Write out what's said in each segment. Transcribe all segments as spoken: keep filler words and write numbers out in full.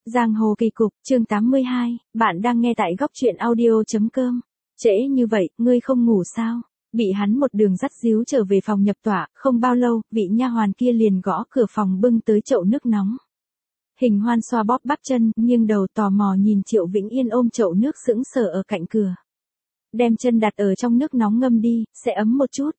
Giang hồ kỳ cục, chương tám mươi hai, bạn đang nghe tại góc truyện audio.com. Trễ như vậy, ngươi không ngủ sao? Bị hắn một đường dắt díu trở về phòng nhập tọa, không bao lâu, vị nha hoàn kia liền gõ cửa phòng bưng tới chậu nước nóng. Hình Hoan xoa bóp bắp chân, nghiêng đầu tò mò nhìn Triệu Vĩnh Yên ôm chậu nước sững sờ ở cạnh cửa. Đem chân đặt ở trong nước nóng ngâm đi, sẽ ấm một chút.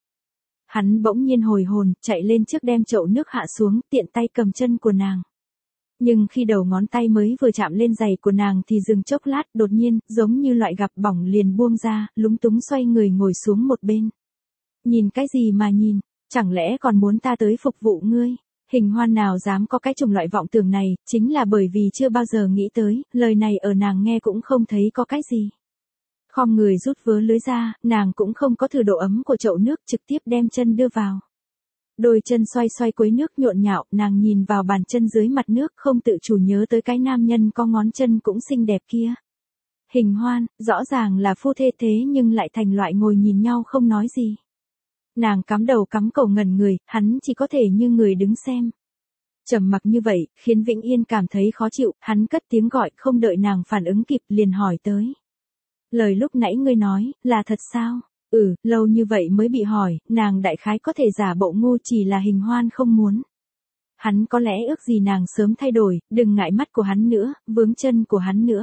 Hắn bỗng nhiên hồi hồn, chạy lên trước đem chậu nước hạ xuống, tiện tay cầm chân của nàng. Nhưng khi đầu ngón tay mới vừa chạm lên giày của nàng thì dừng chốc lát, đột nhiên, giống như loại gặp bỏng liền buông ra, lúng túng xoay người ngồi xuống một bên. Nhìn cái gì mà nhìn, chẳng lẽ còn muốn ta tới phục vụ ngươi? Hình Hoan nào dám có cái chủng loại vọng tưởng này, chính là bởi vì chưa bao giờ nghĩ tới, lời này ở nàng nghe cũng không thấy có cái gì. Khom người rút vớ lưới ra, nàng cũng không có thử độ ấm của chậu nước, trực tiếp đem chân đưa vào. Đôi chân xoay xoay quấy nước nhộn nhạo, nàng nhìn vào bàn chân dưới mặt nước không tự chủ nhớ tới cái nam nhân có ngón chân cũng xinh đẹp kia. Hình Hoan, rõ ràng là phu thê thế nhưng lại thành loại ngồi nhìn nhau không nói gì. Nàng cắm đầu cắm cổ ngẩn người, hắn chỉ có thể như người đứng xem. Trầm mặc như vậy, khiến Vĩnh Yên cảm thấy khó chịu, hắn cất tiếng gọi không đợi nàng phản ứng kịp liền hỏi tới. Lời lúc nãy ngươi nói, là thật sao? Ừ, lâu như vậy mới bị hỏi, nàng đại khái có thể giả bộ ngu chỉ là Hình Hoan không muốn. Hắn có lẽ ước gì nàng sớm thay đổi, đừng ngại mắt của hắn nữa, vướng chân của hắn nữa.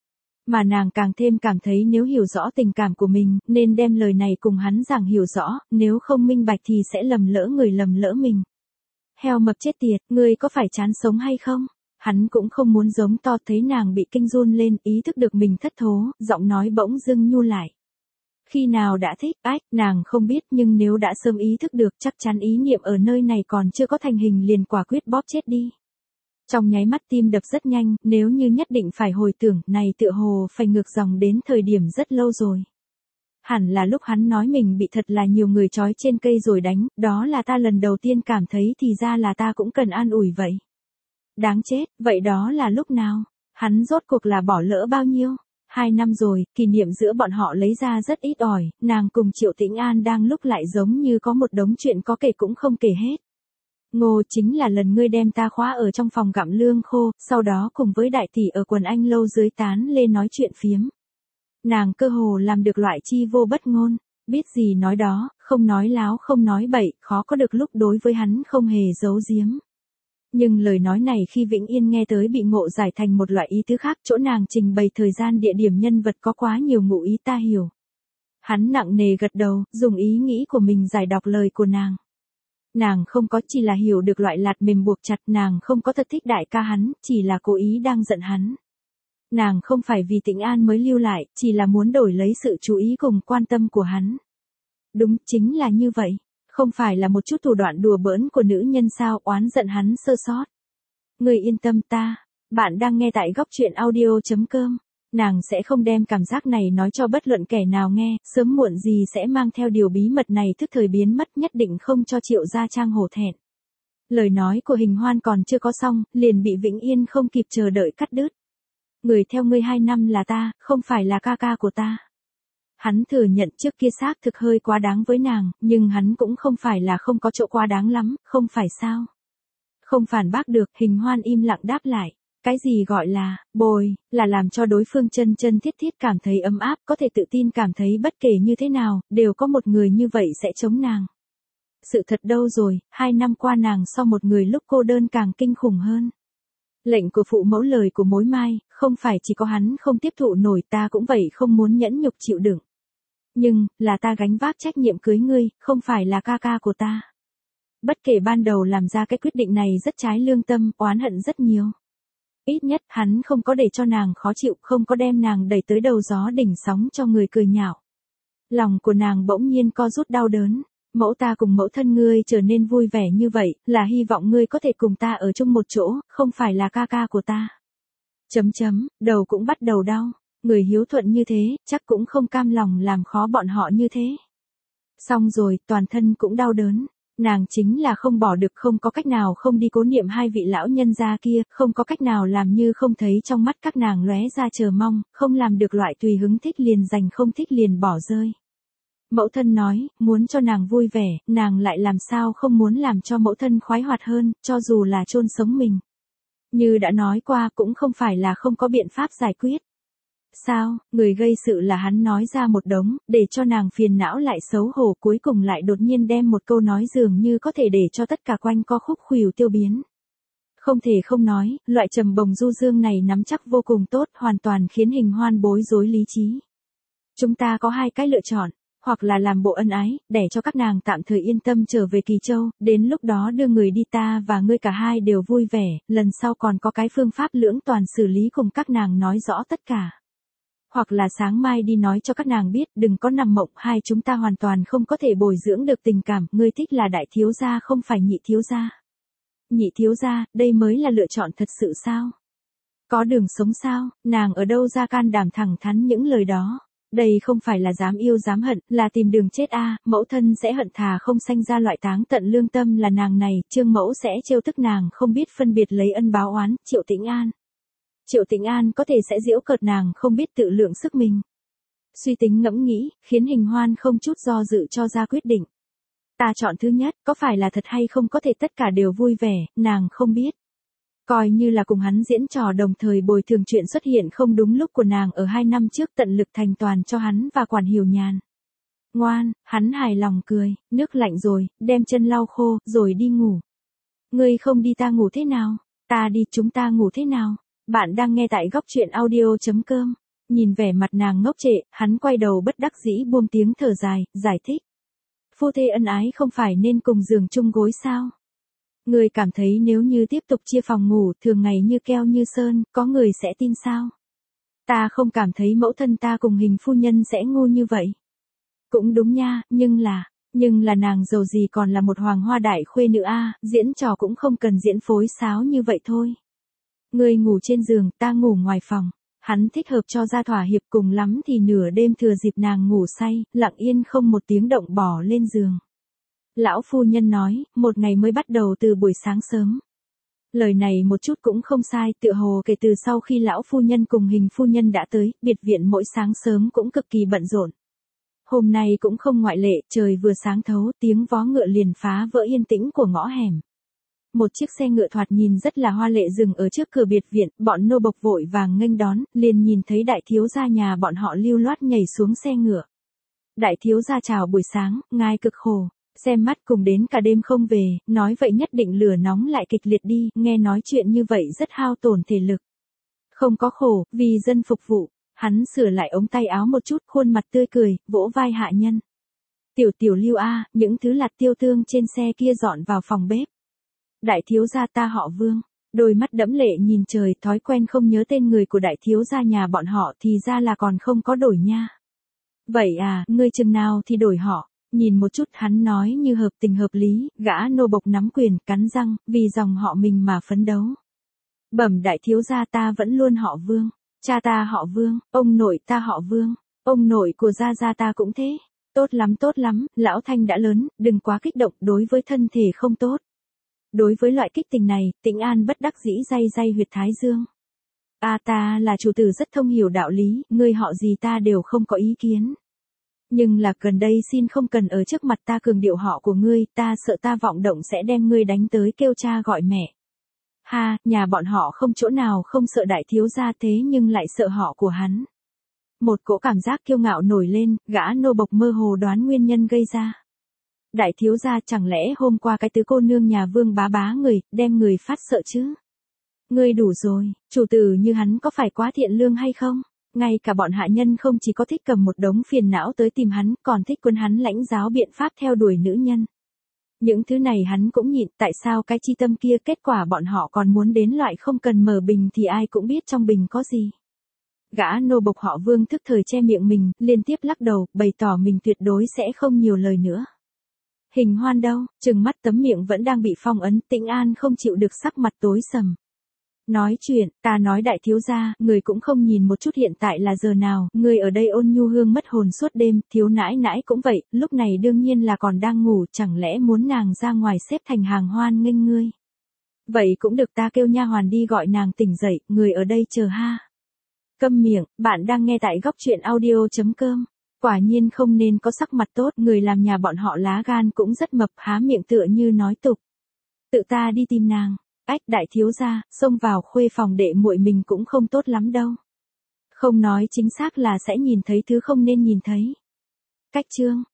Mà nàng càng thêm cảm thấy nếu hiểu rõ tình cảm của mình, nên đem lời này cùng hắn giảng hiểu rõ, nếu không minh bạch thì sẽ lầm lỡ người lầm lỡ mình. Heo mập chết tiệt, ngươi có phải chán sống hay không? Hắn cũng không muốn giống to, thấy nàng bị kinh run lên, ý thức được mình thất thố, giọng nói bỗng dưng nhu lại. Khi nào đã thích, ách, nàng không biết nhưng nếu đã sớm ý thức được chắc chắn ý niệm ở nơi này còn chưa có thành hình liền quả quyết bóp chết đi. Trong nháy mắt tim đập rất nhanh, nếu như nhất định phải hồi tưởng, này tựa hồ phải ngược dòng đến thời điểm rất lâu rồi. Hẳn là lúc hắn nói mình bị thật là nhiều người trói trên cây rồi đánh, đó là ta lần đầu tiên cảm thấy thì ra là ta cũng cần an ủi vậy. Đáng chết, vậy đó là lúc nào? Hắn rốt cuộc là bỏ lỡ bao nhiêu? Hai năm rồi, kỷ niệm giữa bọn họ lấy ra rất ít ỏi, nàng cùng Triệu Tĩnh An đang lúc lại giống như có một đống chuyện có kể cũng không kể hết. Ngô chính là lần ngươi đem ta khóa ở trong phòng gặm lương khô, sau đó cùng với đại tỷ ở quần anh lâu dưới tán lên nói chuyện phiếm. Nàng cơ hồ làm được loại chi vô bất ngôn, biết gì nói đó, không nói láo không nói bậy, khó có được lúc đối với hắn không hề giấu giếm. Nhưng lời nói này khi Vĩnh Yên nghe tới bị ngộ giải thành một loại ý tứ khác, chỗ nàng trình bày thời gian địa điểm nhân vật có quá nhiều ngụ ý ta hiểu. Hắn nặng nề gật đầu, dùng ý nghĩ của mình giải đọc lời của nàng. Nàng không có chỉ là hiểu được loại lạt mềm buộc chặt, nàng không có thật thích đại ca hắn, chỉ là cố ý đang giận hắn. Nàng không phải vì Tĩnh An mới lưu lại, chỉ là muốn đổi lấy sự chú ý cùng quan tâm của hắn. Đúng, chính là như vậy. Không phải là một chút thủ đoạn đùa bỡn của nữ nhân sao, oán giận hắn sơ sót. Người yên tâm ta, bạn đang nghe tại góc truyện audio.com. Nàng sẽ không đem cảm giác này nói cho bất luận kẻ nào nghe, sớm muộn gì sẽ mang theo điều bí mật này thức thời biến mất, nhất định không cho Triệu gia trang hổ thẹn. Lời nói của Hình Hoan còn chưa có xong, liền bị Vĩnh Yên không kịp chờ đợi cắt đứt. Người theo ngươi hai năm là ta, không phải là ca ca của ta. Hắn thừa nhận trước kia xác thực hơi quá đáng với nàng, nhưng hắn cũng không phải là không có chỗ quá đáng lắm, không phải sao? Không phản bác được, Hình Hoan im lặng đáp lại. Cái gì gọi là, bồi, là làm cho đối phương chân chân thiết thiết cảm thấy ấm áp, có thể tự tin cảm thấy bất kể như thế nào, đều có một người như vậy sẽ chống nàng. Sự thật đâu rồi, hai năm qua nàng so một người lúc cô đơn càng kinh khủng hơn. Lệnh của phụ mẫu lời của mối mai, không phải chỉ có hắn không tiếp thụ nổi, ta cũng vậy không muốn nhẫn nhục chịu đựng. Nhưng, là ta gánh vác trách nhiệm cưới ngươi, không phải là ca ca của ta. Bất kể ban đầu làm ra cái quyết định này rất trái lương tâm, oán hận rất nhiều. Ít nhất hắn không có để cho nàng khó chịu, không có đem nàng đẩy tới đầu gió đỉnh sóng cho người cười nhạo. Lòng của nàng bỗng nhiên co rút đau đớn. Mẫu ta cùng mẫu thân ngươi trở nên vui vẻ như vậy, là hy vọng ngươi có thể cùng ta ở chung một chỗ, không phải là ca ca của ta. Chấm chấm, đầu cũng bắt đầu đau. Người hiếu thuận như thế, chắc cũng không cam lòng làm khó bọn họ như thế. Xong rồi, toàn thân cũng đau đớn. Nàng chính là không bỏ được, không có cách nào không đi cố niệm hai vị lão nhân gia kia, không có cách nào làm như không thấy trong mắt các nàng lóe ra chờ mong, không làm được loại tùy hứng thích liền dành không thích liền bỏ rơi. Mẫu thân nói, muốn cho nàng vui vẻ, nàng lại làm sao không muốn làm cho mẫu thân khoái hoạt hơn, cho dù là chôn sống mình. Như đã nói qua cũng không phải là không có biện pháp giải quyết. Sao, người gây sự là hắn nói ra một đống, để cho nàng phiền não lại xấu hổ, cuối cùng lại đột nhiên đem một câu nói dường như có thể để cho tất cả quanh co khúc khuỷu tiêu biến. Không thể không nói, loại trầm bồng du dương này nắm chắc vô cùng tốt, hoàn toàn khiến Hình Hoan bối rối lý trí. Chúng ta có hai cái lựa chọn, hoặc là làm bộ ân ái, để cho các nàng tạm thời yên tâm trở về Kỳ Châu, đến lúc đó đưa người đi ta và ngươi cả hai đều vui vẻ, lần sau còn có cái phương pháp lưỡng toàn xử lý cùng các nàng nói rõ tất cả. Hoặc là sáng mai đi nói cho các nàng biết, đừng có nằm mộng, hai chúng ta hoàn toàn không có thể bồi dưỡng được tình cảm, ngươi thích là đại thiếu gia không phải nhị thiếu gia. Nhị thiếu gia, đây mới là lựa chọn thật sự sao? Có đường sống sao, nàng ở đâu ra can đảm thẳng thắn những lời đó? Đây không phải là dám yêu dám hận, là tìm đường chết a, à, mẫu thân sẽ hận thà không sanh ra loại táng tận lương tâm là nàng này, Trương mẫu sẽ trêu tức nàng không biết phân biệt lấy ân báo oán, Triệu Tĩnh An. Triệu Tĩnh An có thể sẽ giễu cợt nàng không biết tự lượng sức mình. Suy tính ngẫm nghĩ, khiến Hình Hoan không chút do dự cho ra quyết định. Ta chọn thứ nhất, có phải là thật hay không có thể tất cả đều vui vẻ, nàng không biết. Coi như là cùng hắn diễn trò đồng thời bồi thường chuyện xuất hiện không đúng lúc của nàng ở hai năm trước tận lực thành toàn cho hắn và Quản Hiểu Nhàn. Ngoan, hắn hài lòng cười, nước lạnh rồi, đem chân lau khô, rồi đi ngủ. Ngươi không đi ta ngủ thế nào? Ta đi chúng ta ngủ thế nào? Bạn đang nghe tại góc truyện audio.com. Nhìn vẻ mặt nàng ngốc trệ, hắn quay đầu bất đắc dĩ buông tiếng thở dài, giải thích. Phu thê ân ái không phải nên cùng giường chung gối sao? Người cảm thấy nếu như tiếp tục chia phòng ngủ thường ngày như keo như sơn, có người sẽ tin sao? Ta không cảm thấy mẫu thân ta cùng Hình phu nhân sẽ ngu như vậy. Cũng đúng nha, nhưng là, nhưng là nàng dầu gì còn là một hoàng hoa đại khuê nữ a, diễn trò cũng không cần diễn phối sáo như vậy thôi. Người ngủ trên giường, ta ngủ ngoài phòng. Hắn thích hợp cho ra thỏa hiệp, cùng lắm thì nửa đêm thừa dịp nàng ngủ say, lặng yên không một tiếng động bỏ lên giường. Lão phu nhân nói, một ngày mới bắt đầu từ buổi sáng sớm. Lời này một chút cũng không sai, tựa hồ kể từ sau khi lão phu nhân cùng Hình phu nhân đã tới, biệt viện mỗi sáng sớm cũng cực kỳ bận rộn. Hôm nay cũng không ngoại lệ, trời vừa sáng thấu, tiếng vó ngựa liền phá vỡ yên tĩnh của ngõ hẻm. Một chiếc xe ngựa thoạt nhìn rất là hoa lệ dừng ở trước cửa biệt viện, bọn nô bộc vội vàng nghênh đón, liền nhìn thấy đại thiếu gia nhà bọn họ lưu loát nhảy xuống xe ngựa. Đại thiếu gia chào buổi sáng, ngài cực khổ, xem mắt cùng đến cả đêm không về, nói vậy nhất định lửa nóng lại kịch liệt đi, nghe nói chuyện như vậy rất hao tổn thể lực. Không có khổ, vì dân phục vụ, hắn sửa lại ống tay áo một chút, khuôn mặt tươi cười, vỗ vai hạ nhân. Tiểu tiểu Lưu a, những thứ lạt tiêu tương trên xe kia dọn vào phòng bếp. Đại thiếu gia ta họ Vương, đôi mắt đẫm lệ nhìn trời, thói quen không nhớ tên người của đại thiếu gia nhà bọn họ thì ra là còn không có đổi nha. Vậy à, ngươi chừng nào thì đổi họ, nhìn một chút hắn nói như hợp tình hợp lý, gã nô bộc nắm quyền, cắn răng, vì dòng họ mình mà phấn đấu. Bẩm đại thiếu gia ta vẫn luôn họ Vương, cha ta họ Vương, ông nội ta họ Vương, ông nội của gia gia ta cũng thế. Tốt lắm tốt lắm, lão Thanh đã lớn, đừng quá kích động, đối với thân thể không tốt. Đối với loại kích tình này, Tĩnh An bất đắc dĩ day day huyệt thái dương. A à, ta là chủ tử rất thông hiểu đạo lý, ngươi họ gì ta đều không có ý kiến. Nhưng là gần đây xin không cần ở trước mặt ta cường điệu họ của ngươi, ta sợ ta vọng động sẽ đem ngươi đánh tới kêu cha gọi mẹ. Ha, nhà bọn họ không chỗ nào không sợ đại thiếu gia thế nhưng lại sợ họ của hắn. Một cỗ cảm giác kiêu ngạo nổi lên, gã nô bộc mơ hồ đoán nguyên nhân gây ra. Đại thiếu gia chẳng lẽ hôm qua cái tứ cô nương nhà Vương bá bá người, đem người phát sợ chứ? Ngươi đủ rồi, chủ tử như hắn có phải quá thiện lương hay không? Ngay cả bọn hạ nhân không chỉ có thích cầm một đống phiền não tới tìm hắn, còn thích quân hắn lãnh giáo biện pháp theo đuổi nữ nhân. Những thứ này hắn cũng nhịn, tại sao cái chi tâm kia, kết quả bọn họ còn muốn đến loại không cần mở bình thì ai cũng biết trong bình có gì. Gã nô bộc họ Vương thức thời che miệng mình, liên tiếp lắc đầu, bày tỏ mình tuyệt đối sẽ không nhiều lời nữa. Hình Hoan đâu, trừng mắt tấm miệng vẫn đang bị phong ấn, Tĩnh An không chịu được sắc mặt tối sầm. Nói chuyện, ta nói đại thiếu gia, người cũng không nhìn một chút hiện tại là giờ nào, người ở đây ôn nhu hương mất hồn suốt đêm, thiếu nãi nãi cũng vậy, lúc này đương nhiên là còn đang ngủ, chẳng lẽ muốn nàng ra ngoài xếp thành hàng hoan nghênh ngươi. Vậy cũng được, ta kêu nha hoàn đi gọi nàng tỉnh dậy, người ở đây chờ ha. Câm miệng, bạn đang nghe tại góc truyện audio.com. Quả nhiên không nên có sắc mặt tốt, người làm nhà bọn họ lá gan cũng rất mập, há miệng tựa như nói tục. Tự ta đi tìm nàng. Ách đại thiếu gia, xông vào khuê phòng đệ muội mình cũng không tốt lắm đâu. Không nói chính xác là sẽ nhìn thấy thứ không nên nhìn thấy. Cách chương